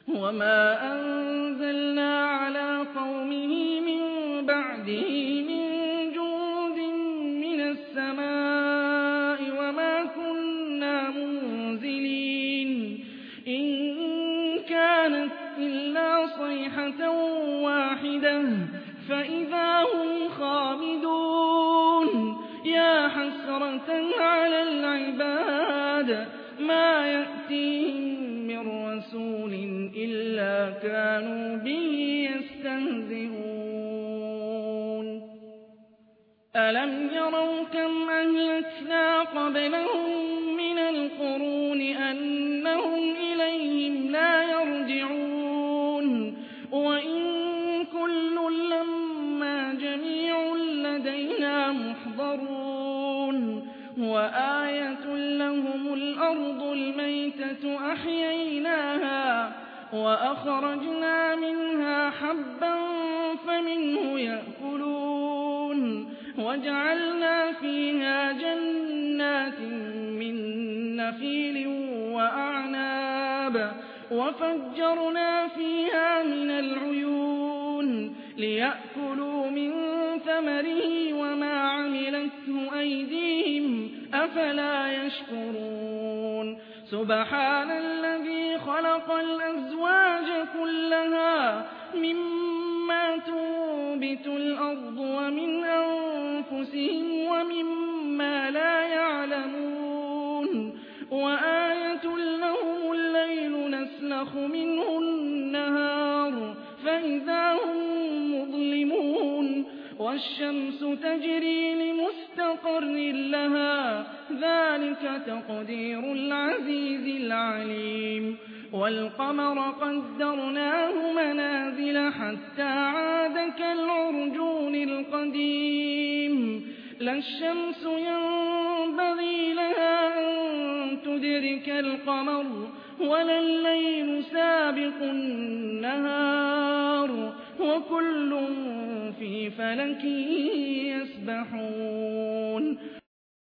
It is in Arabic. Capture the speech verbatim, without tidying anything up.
وما أنزلنا على قومه من بعده من جند من السماء وما كنا منزلين إن كانت إلا صيحة واحدة فإذا هم خامدون يا حسرة على العباد ما يأتيهم من رسول إلا كانوا به يستهزئون ألم يروا كم أهلكنا قبلهم من القرون أنهم إليهم لا يرجعون وإن كل لما جميع لدينا محضرون وآية لهم الأرض الميتة أحييناها وأخرجنا منها حبا فمنه يأكلون وجعلنا فيها جنات من نخيل وأعناب وفجرنا فيها من العيون ليأكلوا من ثمره وما عملته أيديهم أفلا يشكرون سبحان الذي خلق الأزواج كلها مما تنبت الأرض ومن أنفسهم ومما لا يعلمون وآية لهم الليل نسلخ منه النهار فإذا هم مظلمون والشمس تجري لمستقر لها ذلك تقدير العزيز العليم والقمر قدرناه منازل حتى عاد كالعرجون القديم لا الشمس ينبغي لها أن تدرك القمر ولا الليل سابق النهار وكل في فلك يسبحون